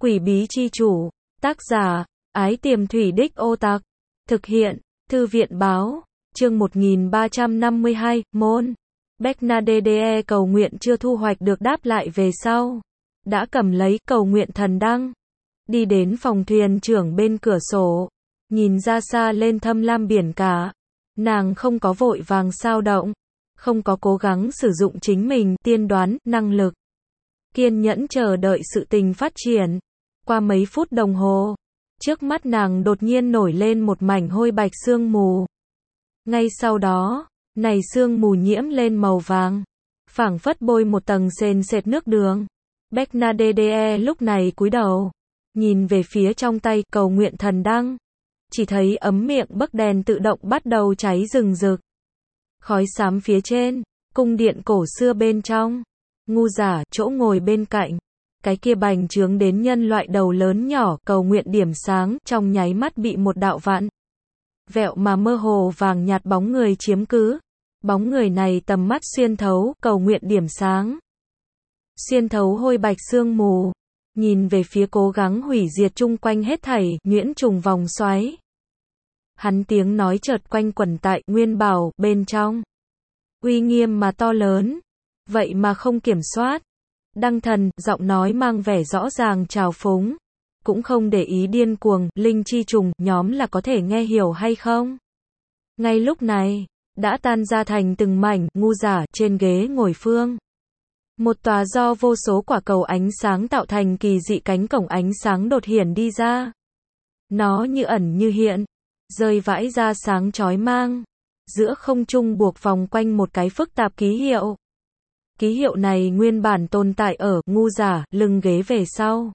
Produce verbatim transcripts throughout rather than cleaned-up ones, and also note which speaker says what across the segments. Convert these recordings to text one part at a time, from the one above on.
Speaker 1: Quỷ bí chi chủ. Tác giả, Ái Tiềm Thủy Đích Ô Tạc. Thực hiện, Thư viện báo. Chương một nghìn ba trăm năm mươi hai, môn. Bernadette cầu nguyện chưa thu hoạch được đáp lại về sau. Đã cầm lấy cầu nguyện thần đăng. Đi đến phòng thuyền trưởng bên cửa sổ. Nhìn ra xa lên thâm lam biển cả. Nàng không có vội vàng sao động. Không có cố gắng sử dụng chính mình tiên đoán, năng lực. Kiên nhẫn chờ đợi sự tình phát triển. Qua mấy phút đồng hồ, trước mắt nàng đột nhiên nổi lên một mảnh hôi bạch sương mù. Ngay sau đó, này sương mù nhiễm lên màu vàng, phảng phất bôi một tầng sền sệt nước đường. Bernadette lúc này cúi đầu, nhìn về phía trong tay cầu nguyện thần đăng, chỉ thấy ấm miệng bấc đèn tự động bắt đầu cháy rừng rực. Khói xám phía trên, cung điện cổ xưa bên trong, ngu giả chỗ ngồi bên cạnh, cái kia bành trướng đến nhân loại đầu lớn nhỏ cầu nguyện điểm sáng trong nháy mắt bị một đạo vạn vẹo mà mơ hồ vàng nhạt bóng người chiếm cứ. Bóng người này tầm mắt xuyên thấu cầu nguyện điểm sáng, xuyên thấu hôi bạch sương mù, nhìn về phía cố gắng hủy diệt chung quanh hết thảy nhuyễn trùng vòng xoáy. Hắn tiếng nói chợt quanh quẩn tại nguyên bảo bên trong, uy nghiêm mà to lớn, vậy mà không kiểm soát. Đăng thần, giọng nói mang vẻ rõ ràng trào phúng, cũng không để ý điên cuồng, linh chi trùng, nhóm là có thể nghe hiểu hay không. Ngay lúc này, đã tan ra thành từng mảnh, ngu giả, trên ghế ngồi phương. Một tòa do vô số quả cầu ánh sáng tạo thành kỳ dị cánh cổng ánh sáng đột hiển đi ra. Nó như ẩn như hiện, rơi vãi ra sáng chói mang. Giữa không trung buộc vòng quanh một cái phức tạp ký hiệu. Ký hiệu này nguyên bản tồn tại ở ngu giả lưng ghế về sau.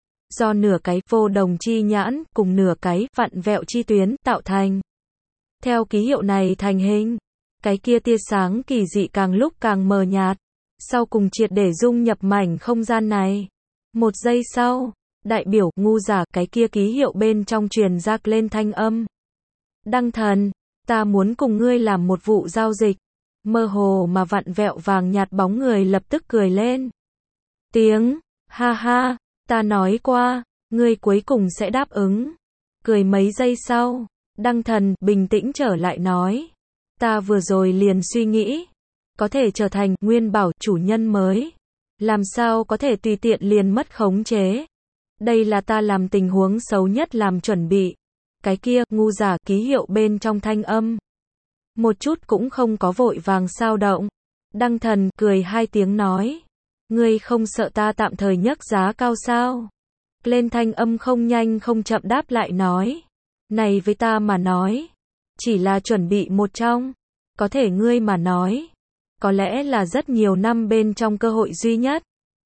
Speaker 1: Do nửa cái vô đồng chi nhãn cùng nửa cái vặn vẹo chi tuyến tạo thành. Theo ký hiệu này thành hình, cái kia tia sáng kỳ dị càng lúc càng mờ nhạt, sau cùng triệt để dung nhập mảnh không gian này. Một giây sau, đại biểu ngu giả cái kia ký hiệu bên trong truyền ra lên thanh âm. Đăng thần, ta muốn cùng ngươi làm một vụ giao dịch. Mơ hồ mà vặn vẹo vàng nhạt bóng người lập tức cười lên. Tiếng, ha ha, ta nói qua, ngươi cuối cùng sẽ đáp ứng. Cười mấy giây sau, đăng thần bình tĩnh trở lại nói. Ta vừa rồi liền suy nghĩ, có thể trở thành nguyên bảo chủ nhân mới. Làm sao có thể tùy tiện liền mất khống chế. Đây là ta làm tình huống xấu nhất làm chuẩn bị. Cái kia, ngu giả ký hiệu bên trong thanh âm. Một chút cũng không có vội vàng sao động. Đăng thần cười hai tiếng nói. Ngươi không sợ ta tạm thời nhấc giá cao sao? Lên thanh âm không nhanh không chậm đáp lại nói. Này với ta mà nói, chỉ là chuẩn bị một trong. Có thể ngươi mà nói, có lẽ là rất nhiều năm bên trong cơ hội duy nhất.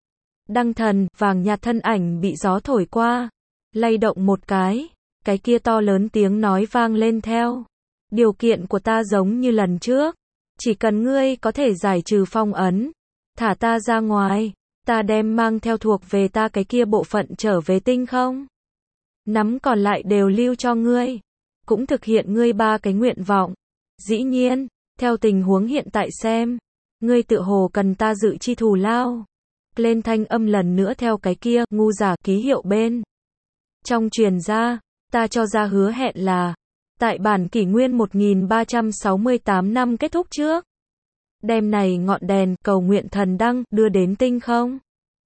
Speaker 1: Đăng thần, vàng nhạt thân ảnh bị gió thổi qua. Lay động một cái, cái kia to lớn tiếng nói vang lên theo. Điều kiện của ta giống như lần trước. Chỉ cần ngươi có thể giải trừ phong ấn, thả ta ra ngoài, ta đem mang theo thuộc về ta cái kia bộ phận trở về tinh không. Nắm còn lại đều lưu cho ngươi. Cũng thực hiện ngươi ba cái nguyện vọng. Dĩ nhiên, theo tình huống hiện tại xem, ngươi tự hồ cần ta dự chi thù lao. Lên thanh âm lần nữa theo cái kia, ngu giả ký hiệu bên. Trong truyền ra, ta cho ra hứa hẹn là, tại bản kỷ nguyên một nghìn ba trăm sáu mươi tám năm kết thúc trước, đem này ngọn đèn cầu nguyện thần đăng đưa đến tinh không.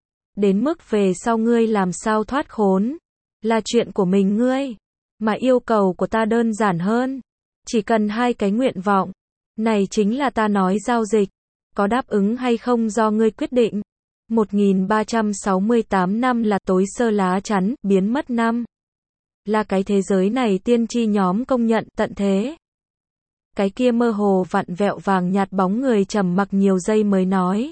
Speaker 1: Đến mức về sau ngươi làm sao thoát khốn, là chuyện của mình ngươi, mà yêu cầu của ta đơn giản hơn. Chỉ cần hai cái nguyện vọng, này chính là ta nói giao dịch, có đáp ứng hay không do ngươi quyết định. một nghìn ba trăm sáu mươi tám năm là tối sơ lá chắn, biến mất năm. Là cái thế giới này tiên tri nhóm công nhận tận thế. Cái kia mơ hồ vặn vẹo vàng nhạt bóng người trầm mặc nhiều giây mới nói.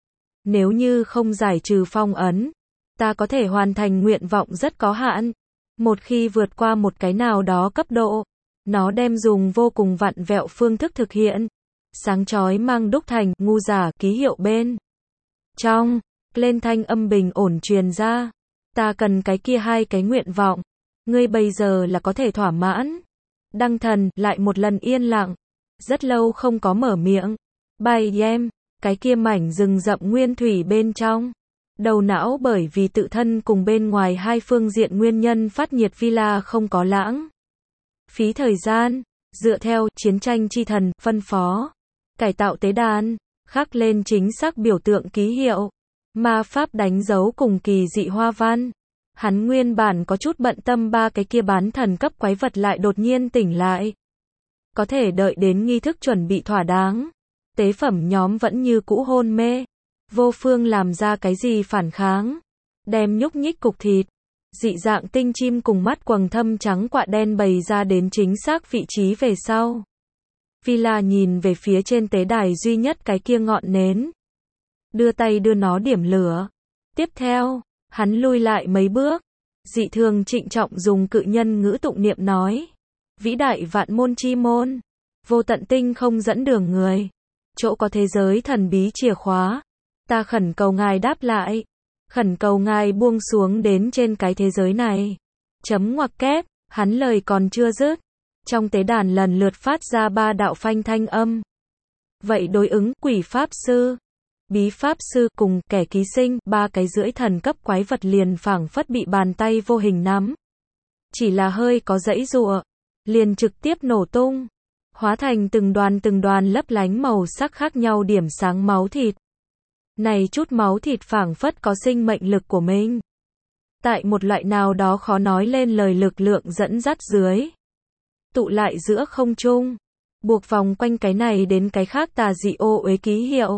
Speaker 1: Nếu như không giải trừ phong ấn, ta có thể hoàn thành nguyện vọng rất có hạn. Một khi vượt qua một cái nào đó cấp độ, nó đem dùng vô cùng vặn vẹo phương thức thực hiện. Sáng chói mang đúc thành, ngu giả ký hiệu bên. Trong, lên thanh âm bình ổn truyền ra. Ta cần cái kia hai cái nguyện vọng. Ngươi bây giờ là có thể thỏa mãn. Đăng thần lại một lần yên lặng. Rất lâu không có mở miệng. Bay em, cái kia mảnh rừng rậm nguyên thủy bên trong. Đầu não bởi vì tự thân cùng bên ngoài hai phương diện nguyên nhân phát nhiệt villa không có lãng phí thời gian, dựa theo chiến tranh chi thần phân phó, cải tạo tế đàn, khắc lên chính xác biểu tượng ký hiệu, ma pháp đánh dấu cùng kỳ dị hoa văn. Hắn nguyên bản có chút bận tâm ba cái kia bán thần cấp quái vật lại đột nhiên tỉnh lại. Có thể đợi đến nghi thức chuẩn bị thỏa đáng. Tế phẩm nhóm vẫn như cũ hôn mê. Vô phương làm ra cái gì phản kháng. Đem nhúc nhích cục thịt. Dị dạng tinh chim cùng mắt quầng thâm trắng quạ đen bày ra đến chính xác vị trí về sau. Villa nhìn về phía trên tế đài duy nhất cái kia ngọn nến. Đưa tay đưa nó điểm lửa. Tiếp theo, hắn lui lại mấy bước. Dị thường trịnh trọng dùng cự nhân ngữ tụng niệm nói. Vĩ đại vạn môn chi môn. Vô tận tinh không dẫn đường người. Chỗ có thế giới thần bí chìa khóa. Ta khẩn cầu ngài đáp lại. Khẩn cầu ngài buông xuống đến trên cái thế giới này. Chấm ngoặc kép, hắn lời còn chưa dứt. Trong tế đàn lần lượt phát ra ba đạo phanh thanh âm. Vậy đối ứng quỷ pháp sư, bí pháp sư cùng kẻ ký sinh, ba cái rưỡi thần cấp quái vật liền phảng phất bị bàn tay vô hình nắm. Chỉ là hơi có dãy dụa, liền trực tiếp nổ tung, hóa thành từng đoàn từng đoàn lấp lánh màu sắc khác nhau điểm sáng máu thịt. Này chút máu thịt phảng phất có sinh mệnh lực của mình. Tại một loại nào đó khó nói lên lời lực lượng dẫn dắt dưới. Tụ lại giữa không trung. Buộc vòng quanh cái này đến cái khác tà dị ô uế ký hiệu.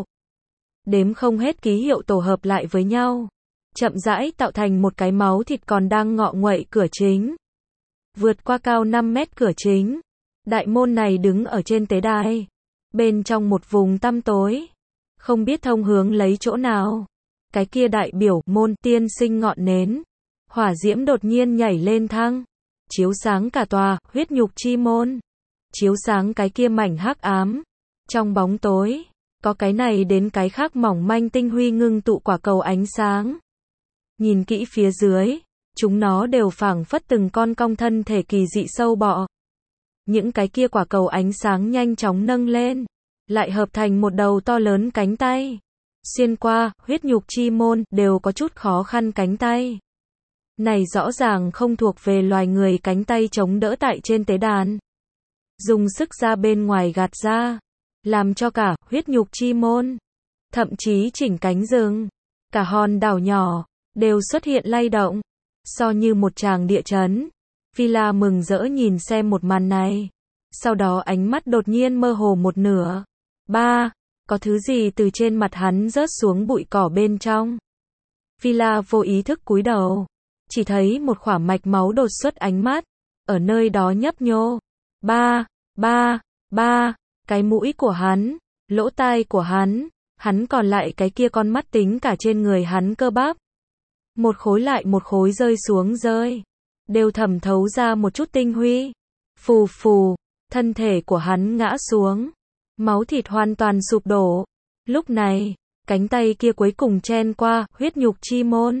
Speaker 1: Đếm không hết ký hiệu tổ hợp lại với nhau. Chậm rãi tạo thành một cái máu thịt còn đang ngọ nguậy cửa chính. Vượt qua cao năm mét cửa chính. Đại môn này đứng ở trên tế đài. Bên trong một vùng tăm tối. Không biết thông hướng lấy chỗ nào. Cái kia đại biểu môn tiên sinh ngọn nến. Hỏa diễm đột nhiên nhảy lên thăng. Chiếu sáng cả tòa huyết nhục chi môn. Chiếu sáng cái kia mảnh hắc ám. Trong bóng tối. Có cái này đến cái khác mỏng manh tinh huy ngưng tụ quả cầu ánh sáng. Nhìn kỹ phía dưới. Chúng nó đều phảng phất từng con cong thân thể kỳ dị sâu bọ. Những cái kia quả cầu ánh sáng nhanh chóng nâng lên. Lại hợp thành một đầu to lớn cánh tay. Xuyên qua, huyết nhục chi môn, đều có chút khó khăn cánh tay. Này rõ ràng không thuộc về loài người cánh tay chống đỡ tại trên tế đàn. Dùng sức ra bên ngoài gạt ra. Làm cho cả, huyết nhục chi môn. Thậm chí chỉnh cánh rừng. Cả hòn đảo nhỏ, đều xuất hiện lay động. So như một tràng địa chấn. Villa mừng rỡ nhìn xem một màn này. Sau đó ánh mắt đột nhiên mơ hồ một nửa. Ba, có thứ gì từ trên mặt hắn rớt xuống bụi cỏ bên trong. Villa vô ý thức cúi đầu. Chỉ thấy một khỏa mạch máu đột xuất ánh mắt. Ở nơi đó nhấp nhô. Ba, ba, ba, cái mũi của hắn, lỗ tai của hắn, hắn còn lại cái kia con mắt tính cả trên người hắn cơ bắp. Một khối lại một khối rơi xuống rơi. Đều thẩm thấu ra một chút tinh huy. Phù phù, thân thể của hắn ngã xuống. Máu thịt hoàn toàn sụp đổ. Lúc này, cánh tay kia cuối cùng chen qua, huyết nhục chi môn.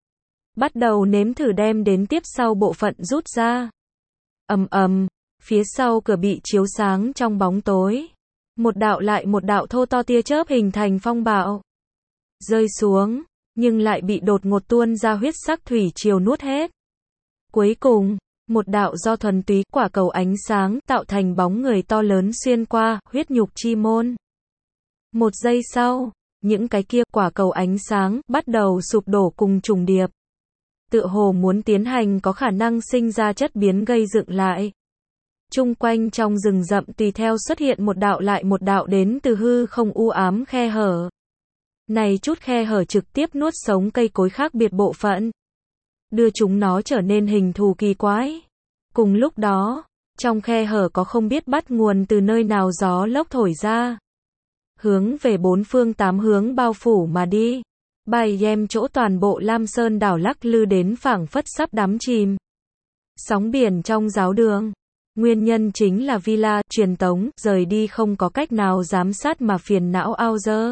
Speaker 1: Bắt đầu nếm thử đem đến tiếp sau bộ phận rút ra. Ầm ầm, phía sau cửa bị chiếu sáng trong bóng tối. Một đạo lại một đạo thô to tia chớp hình thành phong bạo. Rơi xuống, nhưng lại bị đột ngột tuôn ra huyết sắc thủy triều nuốt hết. Cuối cùng, một đạo do thuần túy quả cầu ánh sáng tạo thành bóng người to lớn xuyên qua huyết nhục chi môn. Một giây sau, những cái kia quả cầu ánh sáng bắt đầu sụp đổ cùng trùng điệp. Tựa hồ muốn tiến hành có khả năng sinh ra chất biến gây dựng lại. Chung quanh trong rừng rậm tùy theo xuất hiện một đạo lại một đạo đến từ hư không u ám khe hở. Này chút khe hở trực tiếp nuốt sống cây cối khác biệt bộ phận. Đưa chúng nó trở nên hình thù kỳ quái. Cùng lúc đó, trong khe hở có không biết bắt nguồn từ nơi nào gió lốc thổi ra. Hướng về bốn phương tám hướng bao phủ mà đi. Bài em chỗ toàn bộ Lam Sơn đảo lắc lư đến phảng phất sắp đắm chìm. Sóng biển trong giáo đường. Nguyên nhân chính là Villa truyền tống, rời đi không có cách nào giám sát mà phiền não ao dơ.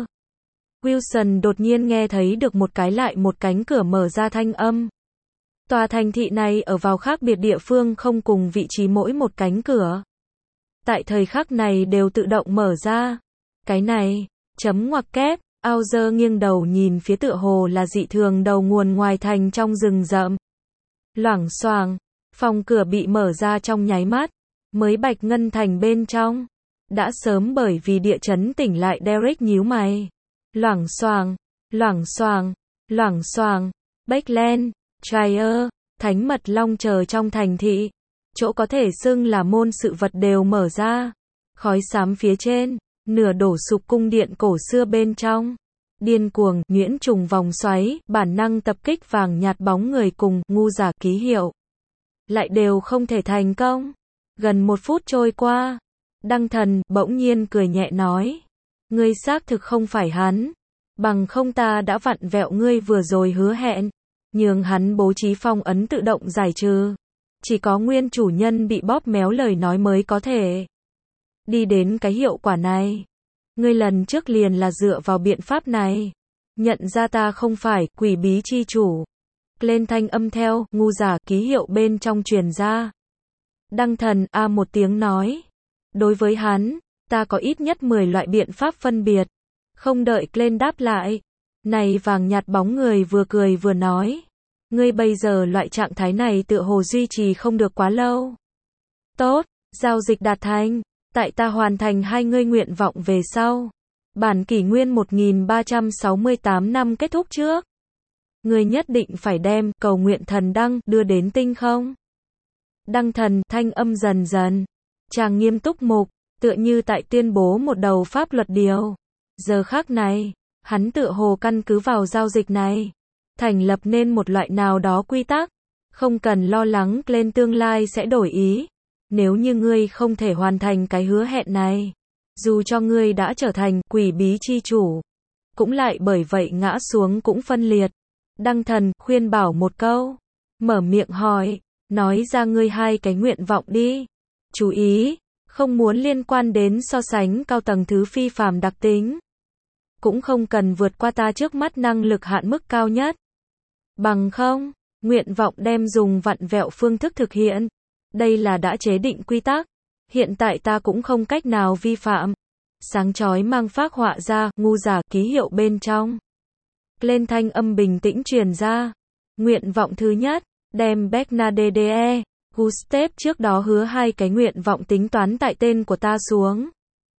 Speaker 1: Wilson đột nhiên nghe thấy được một cái lại một cánh cửa mở ra thanh âm. Tòa thành thị này ở vào khác biệt địa phương không cùng vị trí mỗi một cánh cửa. Tại thời khắc này đều tự động mở ra. Cái này, chấm ngoặc kép, Auger nghiêng đầu nhìn phía tựa hồ là dị thường đầu nguồn ngoài thành trong rừng rậm. Loảng xoảng, phòng cửa bị mở ra trong nháy mắt, mới Bạch Ngân Thành bên trong. Đã sớm bởi vì địa chấn tỉnh lại Derek nhíu mày. Loảng xoảng, loảng xoảng, loảng xoảng, Backland, Trier, Thánh Mật Long chờ trong thành thị. Chỗ có thể xưng là môn sự vật đều mở ra. Khói xám phía trên, nửa đổ sụp cung điện cổ xưa bên trong. Điên cuồng, nhuyễn trùng vòng xoáy, bản năng tập kích vàng nhạt bóng người cùng ngu giả ký hiệu. Lại đều không thể thành công. Gần một phút trôi qua. Đăng Thần bỗng nhiên cười nhẹ nói. Ngươi xác thực không phải hắn. Bằng không ta đã vặn vẹo ngươi vừa rồi hứa hẹn. Nhường hắn bố trí phong ấn tự động giải trừ. Chỉ có nguyên chủ nhân bị bóp méo lời nói mới có thể đi đến cái hiệu quả này. Ngươi lần trước liền là dựa vào biện pháp này. Nhận ra ta không phải quỷ bí chi chủ. Lên thanh âm theo, ngu giả ký hiệu bên trong truyền ra. Đăng Thần a một tiếng nói. Đối với hắn, ta có ít nhất mười loại biện pháp phân biệt. Không đợi Glenn đáp lại. Này vàng nhạt bóng người vừa cười vừa nói. Ngươi bây giờ loại trạng thái này tựa hồ duy trì không được quá lâu. Tốt, giao dịch đạt thành. Tại ta hoàn thành hai ngươi nguyện vọng về sau. Bản kỷ nguyên một nghìn ba trăm sáu mươi tám năm kết thúc trước. Ngươi nhất định phải đem cầu nguyện thần đăng đưa đến tinh không. Đăng Thần thanh âm dần dần. Chàng nghiêm túc mục, tựa như tại tuyên bố một đầu pháp luật điều. Giờ khắc này, hắn tựa hồ căn cứ vào giao dịch này. Thành lập nên một loại nào đó quy tắc. Không cần lo lắng lên tương lai sẽ đổi ý. Nếu như ngươi không thể hoàn thành cái hứa hẹn này. Dù cho ngươi đã trở thành quỷ bí chi chủ. Cũng lại bởi vậy ngã xuống cũng phân liệt. Đăng Thần khuyên bảo một câu. Mở miệng hỏi. Nói ra ngươi hai cái nguyện vọng đi. Chú ý. Không muốn liên quan đến so sánh cao tầng thứ phi phàm đặc tính. Cũng không cần vượt qua ta trước mắt năng lực hạn mức cao nhất. Bằng không, nguyện vọng đem dùng vặn vẹo phương thức thực hiện. Đây là đã chế định quy tắc. Hiện tại ta cũng không cách nào vi phạm. Sáng chói mang phác họa ra, ngu giả ký hiệu bên trong. Lên thanh âm bình tĩnh truyền ra. Nguyện vọng thứ nhất, đem Bernadette, Gustave trước đó hứa hai cái nguyện vọng tính toán tại tên của ta xuống.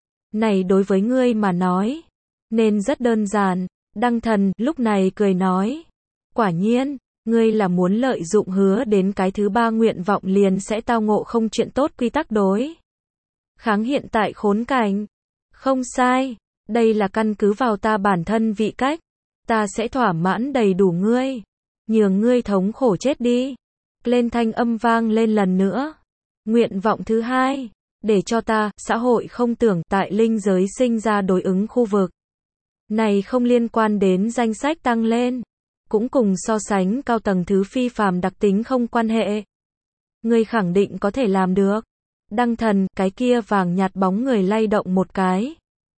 Speaker 1: Này đối với ngươi mà nói, nên rất đơn giản. Đăng Thần lúc này cười nói. Quả nhiên, ngươi là muốn lợi dụng hứa đến cái thứ ba nguyện vọng liền sẽ tao ngộ không chuyện tốt quy tắc đối kháng hiện tại khốn cảnh. Không sai, đây là căn cứ vào ta bản thân vị cách. Ta sẽ thỏa mãn đầy đủ ngươi. Nhường ngươi thống khổ chết đi. Lên thanh âm vang lên lần nữa. Nguyện vọng thứ hai, để cho ta, xã hội không tưởng tại linh giới sinh ra đối ứng khu vực. Này không liên quan đến danh sách tăng lên. Cũng cùng so sánh cao tầng thứ phi phàm đặc tính không quan hệ. Ngươi khẳng định có thể làm được. Đăng Thần, cái kia vàng nhạt bóng người lay động một cái.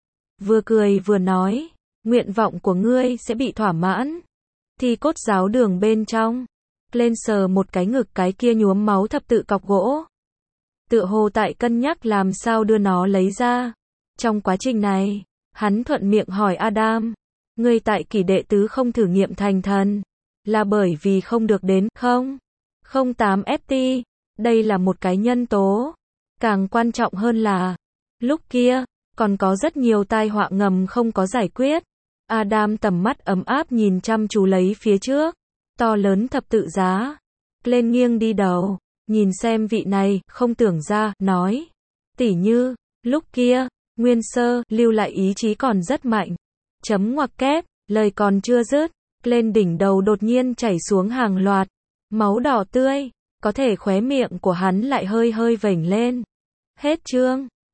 Speaker 1: Vừa cười vừa nói, nguyện vọng của ngươi sẽ bị thỏa mãn. Thì cốt giáo đường bên trong. Lên sờ một cái ngực cái kia nhuốm máu thập tự cọc gỗ. Tựa hồ tại cân nhắc làm sao đưa nó lấy ra. Trong quá trình này, hắn thuận miệng hỏi Adam. Ngươi tại kỷ đệ tứ không thử nghiệm thành thần. Là bởi vì không được đến không? không tám F T. Đây là một cái nhân tố. Càng quan trọng hơn là, lúc kia, còn có rất nhiều tai họa ngầm không có giải quyết. Adam tầm mắt ấm áp nhìn chăm chú lấy phía trước. To lớn thập tự giá. Lên nghiêng đi đầu. Nhìn xem vị này, không tưởng ra, nói. Tỉ như, lúc kia, Nguyên Sơ, lưu lại ý chí còn rất mạnh. Chấm ngoặc kép, lời còn chưa dứt. Lên đỉnh đầu đột nhiên chảy xuống hàng loạt. Máu đỏ tươi. Có thể khóe miệng của hắn lại hơi hơi vểnh lên. Hết chương.